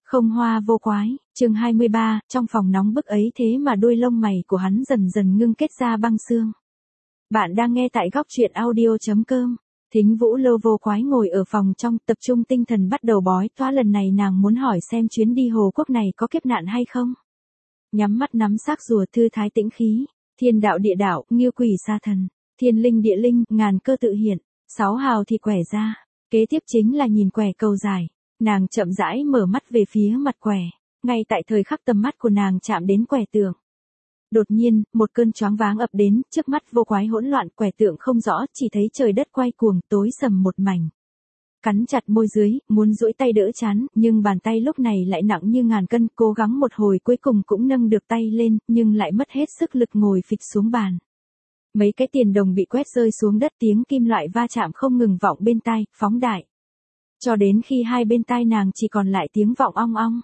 Không hoa vô quái, chương 23, trong phòng nóng bức ấy thế mà đuôi lông mày của hắn dần dần ngưng kết ra băng xương. Bạn đang nghe tại góc truyện audio.com. Thính Vũ Lô vô quái ngồi ở phòng trong, tập trung tinh thần bắt đầu bói toán. Lần này nàng muốn hỏi xem chuyến đi Hồ Quốc này có kiếp nạn hay không. Nhắm mắt nắm xác rùa thư thái tĩnh khí, thiên đạo địa đạo, nghiêu quỷ sa thần, thiên linh địa linh, ngàn cơ tự hiện, 6 hào thì quẻ ra. Kế tiếp chính là nhìn quẻ cầu dài. Nàng chậm rãi mở mắt về phía mặt quẻ, ngay tại thời khắc tầm mắt của nàng chạm đến quẻ tượng. Đột nhiên, một cơn choáng váng ập đến, trước mắt vô quái hỗn loạn, quẻ tượng không rõ, chỉ thấy trời đất quay cuồng, tối sầm một mảnh. Cắn chặt môi dưới, muốn duỗi tay đỡ chán, nhưng bàn tay lúc này lại nặng như ngàn cân, cố gắng một hồi cuối cùng cũng nâng được tay lên, nhưng lại mất hết sức lực ngồi phịch xuống bàn. Mấy cái tiền đồng bị quét rơi xuống đất, tiếng kim loại va chạm không ngừng vọng bên tai, phóng đại. Cho đến khi hai bên tai nàng chỉ còn lại tiếng vọng ong ong.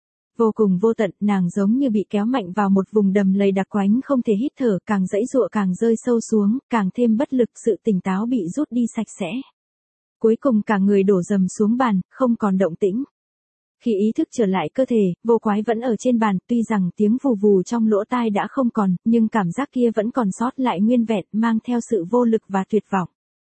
Vô cùng vô tận, nàng giống như bị kéo mạnh vào một vùng đầm lầy đặc quánh không thể hít thở, càng giãy giụa càng rơi sâu xuống, càng thêm bất lực, sự tỉnh táo bị rút đi sạch sẽ. Cuối cùng cả người đổ dầm xuống bàn, không còn động tĩnh. Khi ý thức trở lại cơ thể, vô quái vẫn ở trên bàn, tuy rằng tiếng vù vù trong lỗ tai đã không còn, nhưng cảm giác kia vẫn còn sót lại nguyên vẹn, mang theo sự vô lực và tuyệt vọng.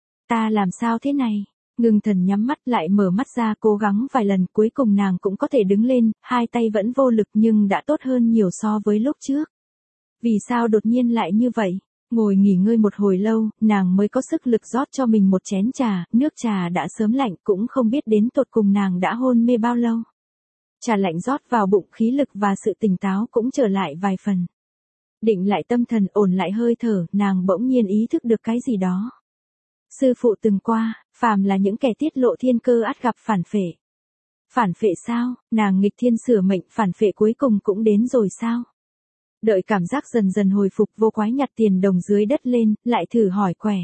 Ta làm sao thế này? Ngưng thần nhắm mắt lại mở mắt ra, cố gắng vài lần, cuối cùng nàng cũng có thể đứng lên, hai tay vẫn vô lực nhưng đã tốt hơn nhiều so với lúc trước. Vì sao đột nhiên lại như vậy? Ngồi nghỉ ngơi một hồi lâu, nàng mới có sức lực rót cho mình một chén trà, nước trà đã sớm lạnh, cũng không biết đến tột cùng nàng đã hôn mê bao lâu. Trà lạnh rót vào bụng, khí lực và sự tỉnh táo cũng trở lại vài phần. Định lại tâm thần, ổn lại hơi thở, nàng bỗng nhiên ý thức được cái gì đó. Sư phụ từng qua, phàm là những kẻ tiết lộ thiên cơ ắt gặp phản phệ. Phản phệ sao? Nàng nghịch thiên sửa mệnh, phản phệ cuối cùng cũng đến rồi sao? Đợi cảm giác dần dần hồi phục, vô quái nhặt tiền đồng dưới đất lên, lại thử hỏi quẻ.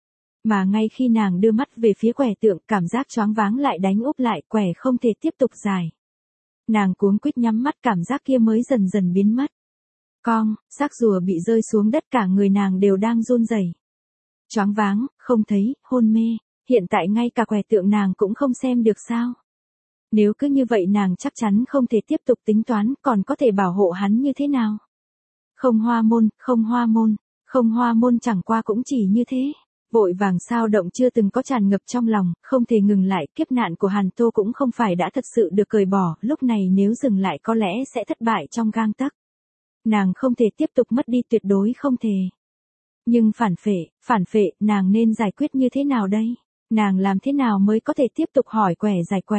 Mà ngay khi nàng đưa mắt về phía quẻ tượng, cảm giác choáng váng lại đánh úp lại, quẻ không thể tiếp tục dài. Nàng cuống quýt nhắm mắt, cảm giác kia mới dần dần biến mất. Cong, xác rùa bị rơi xuống đất, cả người nàng đều đang run rẩy. Choáng váng, không thấy, hôn mê, hiện tại ngay cả quẻ tượng nàng cũng không xem được sao. Nếu cứ như vậy nàng chắc chắn không thể tiếp tục tính toán, còn có thể bảo hộ hắn như thế nào. Không hoa môn, không hoa môn, không hoa môn, chẳng qua cũng chỉ như thế. Vội vàng sao động chưa từng có tràn ngập trong lòng, không thể ngừng lại, kiếp nạn của Hàn Tô cũng không phải đã thật sự được cởi bỏ, lúc này nếu dừng lại có lẽ sẽ thất bại trong gang tấc. Nàng không thể tiếp tục mất đi, tuyệt đối không thể. Nhưng phản phệ, nàng nên giải quyết như thế nào đây? Nàng làm thế nào mới có thể tiếp tục hỏi quẻ giải quẻ?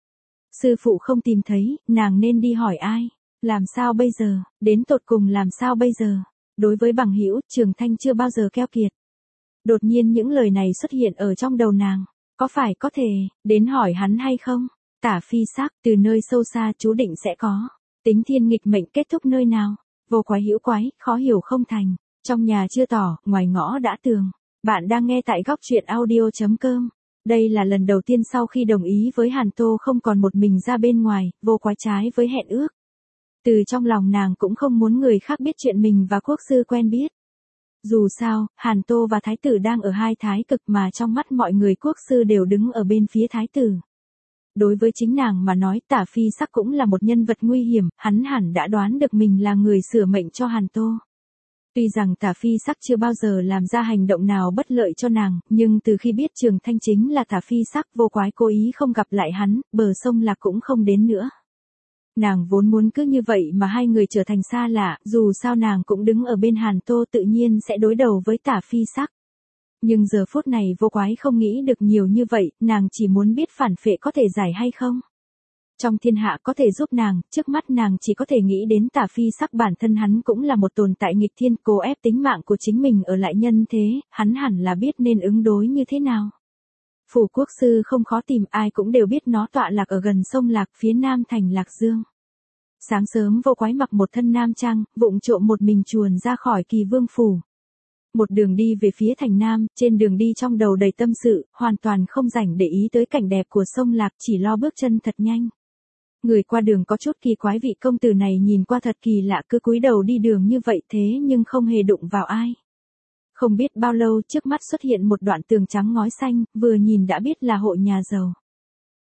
Sư phụ không tìm thấy, nàng nên đi hỏi ai? Làm sao bây giờ? Đến tột cùng làm sao bây giờ? Đối với bằng hữu, Trường Thanh chưa bao giờ keo kiệt. Đột nhiên những lời này xuất hiện ở trong đầu nàng. Có phải có thể, đến hỏi hắn hay không? Tả phi sắc, từ nơi sâu xa chú định sẽ có. Tính thiên nghịch mệnh kết thúc nơi nào? Vô quái hữu quái, khó hiểu không thành. Trong nhà chưa tỏ, ngoài ngõ đã tường. Bạn đang nghe tại góc truyện audio.com. Đây là lần đầu tiên sau khi đồng ý với Hàn Tô không còn một mình ra bên ngoài, vô quái trái với hẹn ước. Từ trong lòng nàng cũng không muốn người khác biết chuyện mình và quốc sư quen biết. Dù sao, Hàn Tô và thái tử đang ở hai thái cực, mà trong mắt mọi người quốc sư đều đứng ở bên phía thái tử. Đối với chính nàng mà nói, Tả Phi Sắc cũng là một nhân vật nguy hiểm, hắn hẳn đã đoán được mình là người sửa mệnh cho Hàn Tô. Tuy rằng Tả Phi Sắc chưa bao giờ làm ra hành động nào bất lợi cho nàng, nhưng từ khi biết Trường Thanh chính là Tả Phi Sắc, vô quái cố ý không gặp lại hắn, bờ sông Lạc cũng không đến nữa. Nàng vốn muốn cứ như vậy mà hai người trở thành xa lạ, dù sao nàng cũng đứng ở bên Hàn Tô, tự nhiên sẽ đối đầu với Tả Phi Sắc. Nhưng giờ phút này vô quái không nghĩ được nhiều như vậy, nàng chỉ muốn biết phản phệ có thể giải hay không. Trong thiên hạ có thể giúp nàng, trước mắt nàng chỉ có thể nghĩ đến Tả Phi Sắc, bản thân hắn cũng là một tồn tại nghịch thiên, cố ép tính mạng của chính mình ở lại nhân thế, hắn hẳn là biết nên ứng đối như thế nào. Phủ quốc sư không khó tìm, ai cũng đều biết nó tọa lạc ở gần sông Lạc, phía nam thành Lạc Dương. Sáng sớm vô quái mặc một thân nam trang, vụng trộm một mình chuồn ra khỏi Kỳ Vương phủ. Một đường đi về phía thành nam, trên đường đi trong đầu đầy tâm sự, hoàn toàn không rảnh để ý tới cảnh đẹp của sông Lạc, chỉ lo bước chân thật nhanh. Người qua đường có chút kỳ quái, vị công tử này nhìn qua thật kỳ lạ, cứ cúi đầu đi đường như vậy thế nhưng không hề đụng vào ai. Không biết bao lâu trước mắt xuất hiện một đoạn tường trắng ngói xanh, vừa nhìn đã biết là hộ nhà giàu.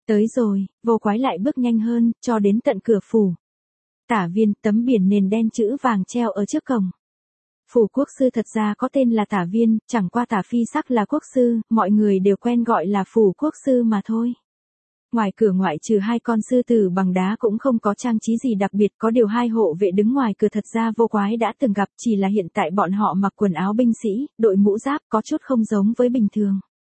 Tới rồi, vô quái lại bước nhanh hơn, cho đến tận cửa phủ. Tả Viên, tấm biển nền đen chữ vàng treo ở trước cổng. Phủ quốc sư thật ra có tên là Tả Viên, chẳng qua Tả Phi Sắc là quốc sư, mọi người đều quen gọi là phủ quốc sư mà thôi. Ngoài cửa ngoại trừ 2 con sư tử bằng đá cũng không có trang trí gì đặc biệt, có điều 2 hộ vệ đứng ngoài cửa thật ra vô quái đã từng gặp, chỉ là hiện tại bọn họ mặc quần áo binh sĩ, đội mũ giáp có chút không giống với bình thường.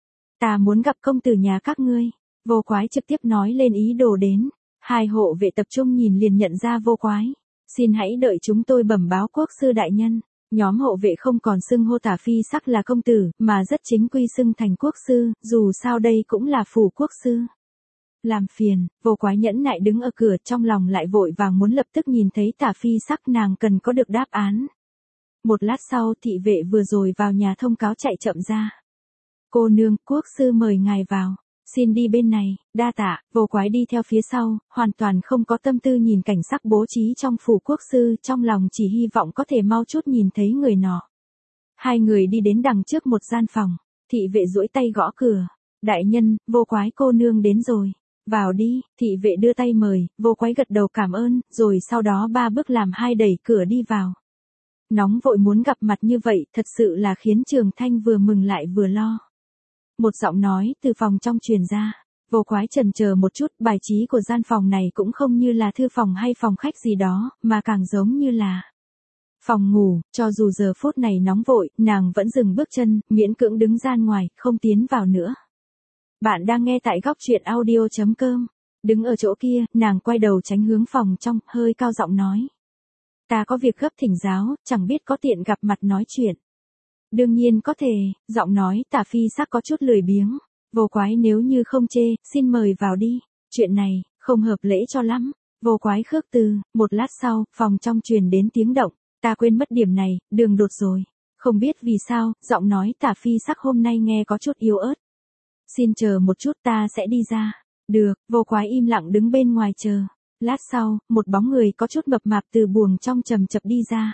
Ta muốn gặp công tử nhà các ngươi. Vô quái trực tiếp nói lên ý đồ đến. 2 hộ vệ tập trung nhìn liền nhận ra vô quái. Xin hãy đợi chúng tôi bẩm báo quốc sư đại nhân. Nhóm hộ vệ không còn xưng hô Tả Phi Sắc là công tử, mà rất chính quy xưng thành quốc sư, dù sao đây cũng là phủ quốc sư. Làm phiền, vô quái nhẫn nại đứng ở cửa, trong lòng lại vội vàng muốn lập tức nhìn thấy Tả Phi Sắc, nàng cần có được đáp án. Một lát sau thị vệ vừa rồi vào nhà thông cáo chạy chậm ra. Cô nương, quốc sư mời ngài vào. Xin đi bên này, đa tạ. Vô quái đi theo phía sau, hoàn toàn không có tâm tư nhìn cảnh sắc bố trí trong phủ quốc sư, trong lòng chỉ hy vọng có thể mau chút nhìn thấy người nọ. 2 người đi đến đằng trước một gian phòng, thị vệ duỗi tay gõ cửa. Đại nhân, vô quái cô nương đến rồi. Vào đi, thị vệ đưa tay mời, vô quái gật đầu cảm ơn, rồi sau đó 3 bước làm 2 đẩy cửa đi vào. Nóng vội muốn gặp mặt như vậy, thật sự là khiến Trường Thanh vừa mừng lại vừa lo. Một giọng nói từ phòng trong truyền ra, vô quái chần chờ một chút, bài trí của gian phòng này cũng không như là thư phòng hay phòng khách gì đó, mà càng giống như là phòng ngủ, cho dù giờ phút này nóng vội, nàng vẫn dừng bước chân, miễn cưỡng đứng ra ngoài, không tiến vào nữa. Bạn đang nghe tại góc truyện audio.com. Đứng ở chỗ kia, nàng quay đầu tránh hướng phòng trong, hơi cao giọng nói. Ta có việc gấp thỉnh giáo, chẳng biết có tiện gặp mặt nói chuyện. Đương nhiên có thể, giọng nói Tả Phi Sắc có chút lười biếng. Vô quái nếu như không chê, xin mời vào đi. Chuyện này, không hợp lễ cho lắm. Vô quái khước từ, một lát sau, phòng trong truyền đến tiếng động. Ta quên mất điểm này, đường đột rồi. Không biết vì sao, giọng nói Tả Phi Sắc hôm nay nghe có chút yếu ớt. Xin chờ một chút ta sẽ đi ra. Được, vô quái im lặng đứng bên ngoài chờ. Lát sau, một bóng người có chút mập mạp từ buồng trong chậm chậm đi ra.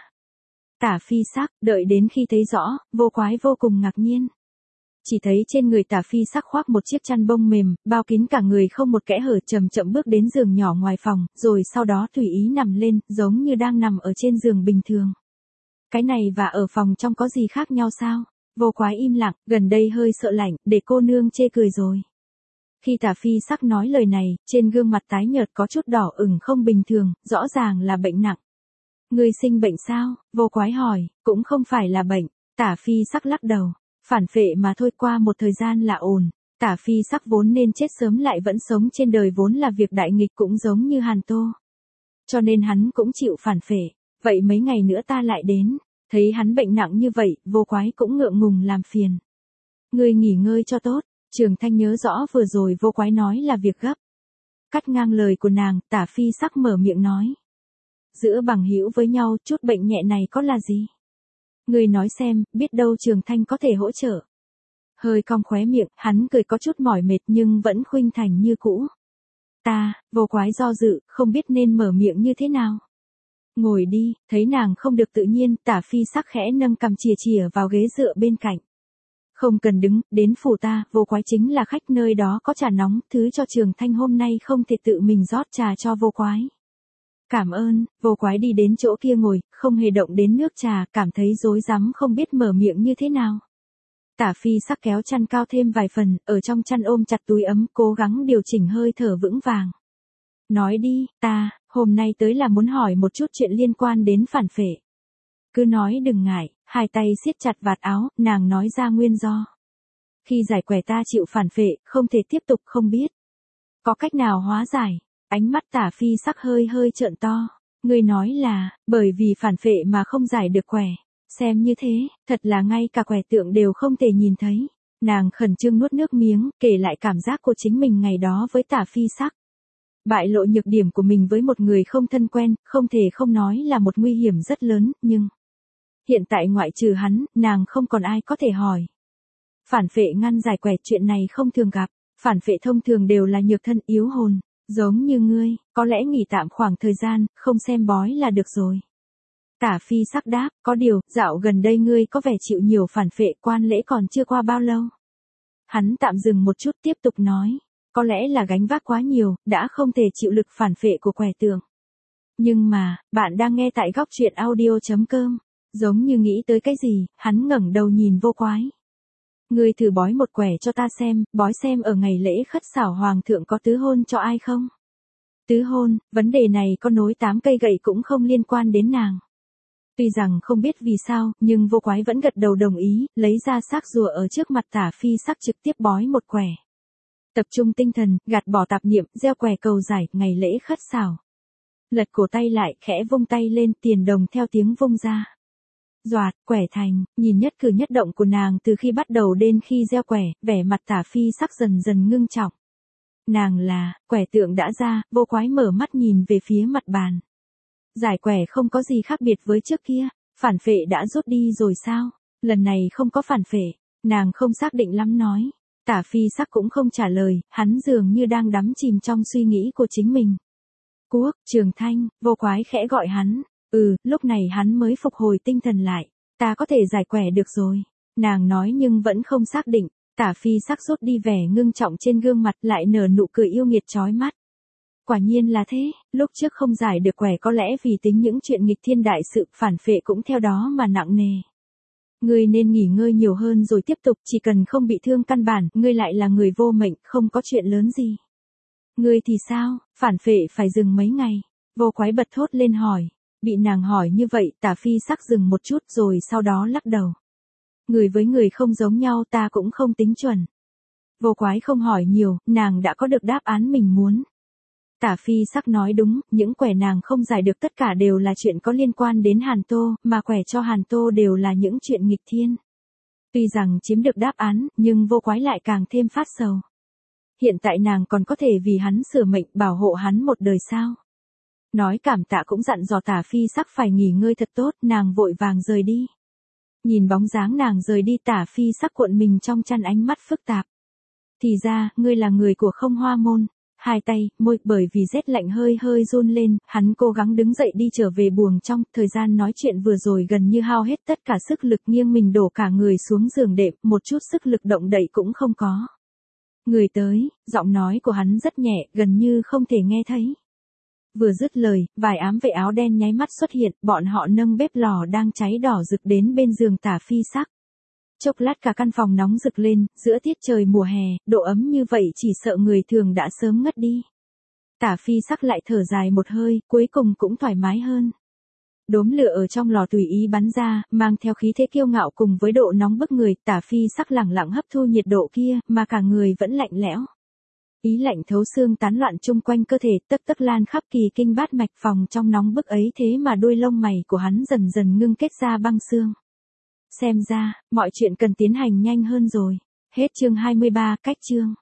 Tả Phi Sắc, đợi đến khi thấy rõ, vô quái vô cùng ngạc nhiên. Chỉ thấy trên người Tả Phi Sắc khoác một chiếc chăn bông mềm, bao kín cả người không một kẽ hở, chậm chậm bước đến giường nhỏ ngoài phòng, rồi sau đó tùy ý nằm lên, giống như đang nằm ở trên giường bình thường. Cái này và ở phòng trong có gì khác nhau sao? Vô quái im lặng, gần đây hơi sợ lạnh, để cô nương chê cười rồi. Khi Tả Phi Sắc nói lời này, trên gương mặt tái nhợt có chút đỏ ửng không bình thường, rõ ràng là bệnh nặng. Ngươi sinh bệnh sao? Vô quái hỏi, cũng không phải là bệnh. Tả Phi Sắc lắc đầu, phản phệ mà thôi, qua một thời gian là ổn. Tả Phi Sắc vốn nên chết sớm lại vẫn sống trên đời vốn là việc đại nghịch, cũng giống như Hàn Tô. Cho nên hắn cũng chịu phản phệ. Vậy mấy ngày nữa ta lại đến. Thấy hắn bệnh nặng như vậy, vô quái cũng ngượng ngùng làm phiền. Ngươi nghỉ ngơi cho tốt. Trường Thanh nhớ rõ vừa rồi vô quái nói là việc gấp. Cắt ngang lời của nàng, Tả Phi Sắc mở miệng nói. Giữa bằng hữu với nhau, chút bệnh nhẹ này có là gì? Ngươi nói xem, biết đâu Trường Thanh có thể hỗ trợ. Hơi cong khóe miệng, hắn cười có chút mỏi mệt nhưng vẫn khuynh thành như cũ. Vô quái do dự, không biết nên mở miệng như thế nào. Ngồi đi, thấy nàng không được tự nhiên, Tả Phi Sắc khẽ nâng cằm chìa chìa vào ghế dựa bên cạnh. Không cần đứng, đến phủ ta, vô quái chính là khách nơi đó có trà nóng, thứ cho Trường Thanh hôm nay không thể tự mình rót trà cho vô quái. Cảm ơn, vô quái đi đến chỗ kia ngồi, không hề động đến nước trà, cảm thấy rối rắm không biết mở miệng như thế nào. Tả Phi Sắc kéo chăn cao thêm vài phần, ở trong chăn ôm chặt túi ấm, cố gắng điều chỉnh hơi thở vững vàng. Nói đi, hôm nay tới là muốn hỏi một chút chuyện liên quan đến phản phệ. Cứ nói đừng ngại, 2 tay siết chặt vạt áo, nàng nói ra nguyên do. Khi giải quẻ ta chịu phản phệ, không thể tiếp tục, không biết. Có cách nào hóa giải? Ánh mắt Tả Phi Sắc hơi hơi trợn to. Ngươi nói là, bởi vì phản phệ mà không giải được quẻ. Xem như thế, thật là ngay cả quẻ tượng đều không thể nhìn thấy. Nàng khẩn trương nuốt nước miếng, kể lại cảm giác của chính mình ngày đó với Tả Phi Sắc. Bại lộ nhược điểm của mình với một người không thân quen, không thể không nói là một nguy hiểm rất lớn, nhưng hiện tại ngoại trừ hắn, nàng không còn ai có thể hỏi. Phản phệ ngăn giải quẻ chuyện này không thường gặp, phản phệ thông thường đều là nhược thân yếu hồn, giống như ngươi, có lẽ nghỉ tạm khoảng thời gian, không xem bói là được rồi. Tả Phi Sắc đáp, có điều, dạo gần đây ngươi có vẻ chịu nhiều phản phệ, quan lễ còn chưa qua bao lâu. Hắn tạm dừng một chút tiếp tục nói, Có lẽ là gánh vác quá nhiều, đã không thể chịu lực phản phệ của quẻ tượng. Nhưng mà, bạn đang nghe tại góc truyện audio.com. Giống như nghĩ tới cái gì, hắn ngẩng đầu nhìn Vô Quái. Ngươi thử bói một quẻ cho ta xem, bói xem ở ngày lễ khất xảo hoàng thượng có tứ hôn cho ai không? Tứ hôn, vấn đề này có nối 8 cây gậy cũng không liên quan đến nàng. Tuy rằng không biết vì sao, nhưng Vô Quái vẫn gật đầu đồng ý, lấy ra xác rùa ở trước mặt Tả Phi Sắc trực tiếp bói một quẻ. Tập trung tinh thần, gạt bỏ tạp niệm, gieo quẻ cầu giải, ngày lễ khất xảo. Lật cổ tay lại, khẽ vung tay lên, tiền đồng theo tiếng vung ra. Doạt, quẻ thành, nhìn nhất cử nhất động của nàng từ khi bắt đầu đến khi gieo quẻ, vẻ mặt Tả Phi Sắc dần dần ngưng trọng. Nàng là, quẻ tượng đã ra, Vô Quái mở mắt nhìn về phía mặt bàn. Giải quẻ không có gì khác biệt với trước kia, phản phệ đã rút đi rồi sao? Lần này không có phản phệ, nàng không xác định lắm nói. Tả Phi Sắc cũng không trả lời, hắn dường như đang đắm chìm trong suy nghĩ của chính mình. Quốc, Trường Thanh, Vô Quái khẽ gọi hắn. Lúc này hắn mới phục hồi tinh thần lại. Ta có thể giải quẻ được rồi. Nàng nói nhưng vẫn không xác định. Tả Phi Sắc rút đi vẻ ngưng trọng trên gương mặt lại nở nụ cười yêu nghiệt chói mắt. Quả nhiên là thế, lúc trước không giải được quẻ có lẽ vì tính những chuyện nghịch thiên đại sự phản phệ cũng theo đó mà nặng nề. Ngươi nên nghỉ ngơi nhiều hơn rồi tiếp tục, chỉ cần không bị thương căn bản, ngươi lại là người vô mệnh, không có chuyện lớn gì. Ngươi thì sao, phản phệ phải dừng mấy ngày? Vô Quái bật thốt lên hỏi. Bị nàng hỏi như vậy, Tả Phi Sắc dừng một chút rồi sau đó lắc đầu. Người với người không giống nhau, ta cũng không tính chuẩn. Vô Quái không hỏi nhiều, nàng đã có được đáp án mình muốn. Tả Phi Sắc nói đúng, những quẻ nàng không giải được tất cả đều là chuyện có liên quan đến Hàn Tô, mà quẻ cho Hàn Tô đều là những chuyện nghịch thiên. Tuy rằng chiếm được đáp án, nhưng Vô Quái lại càng thêm phát sầu. Hiện tại nàng còn có thể vì hắn sửa mệnh bảo hộ hắn một đời sao? Nói cảm tạ cũng dặn dò Tả Phi Sắc phải nghỉ ngơi thật tốt, nàng vội vàng rời đi. Nhìn bóng dáng nàng rời đi, Tả Phi Sắc cuộn mình trong chăn, ánh mắt phức tạp. Thì ra, ngươi là người của Không Hoa môn. Hai tay, môi, bởi vì rét lạnh hơi run lên, hắn cố gắng đứng dậy đi trở về buồng trong, thời gian nói chuyện vừa rồi gần như hao hết tất cả sức lực, nghiêng mình đổ cả người xuống giường đệm, một chút sức lực động đậy cũng không có. Người tới, giọng nói của hắn rất nhẹ, gần như không thể nghe thấy. Vừa dứt lời, vài ám vệ áo đen nháy mắt xuất hiện, bọn họ nâng bếp lò đang cháy đỏ rực đến bên giường Tả Phi Sắc. Chốc lát cả căn phòng nóng rực lên, giữa tiết trời mùa hè, độ ấm như vậy chỉ sợ người thường đã sớm ngất đi. Tả Phi Sắc lại thở dài một hơi, cuối cùng cũng thoải mái hơn. Đốm lửa ở trong lò tùy ý bắn ra, mang theo khí thế kiêu ngạo cùng với độ nóng bức người, Tả Phi Sắc lẳng lặng hấp thu nhiệt độ kia, mà cả người vẫn lạnh lẽo. Ý lạnh thấu xương tán loạn chung quanh cơ thể, tấc tấc lan khắp kỳ kinh bát mạch, phòng trong nóng bức ấy thế mà đuôi lông mày của hắn dần dần ngưng kết ra băng xương. Xem ra, mọi chuyện cần tiến hành nhanh hơn rồi. Hết chương 23, cách chương.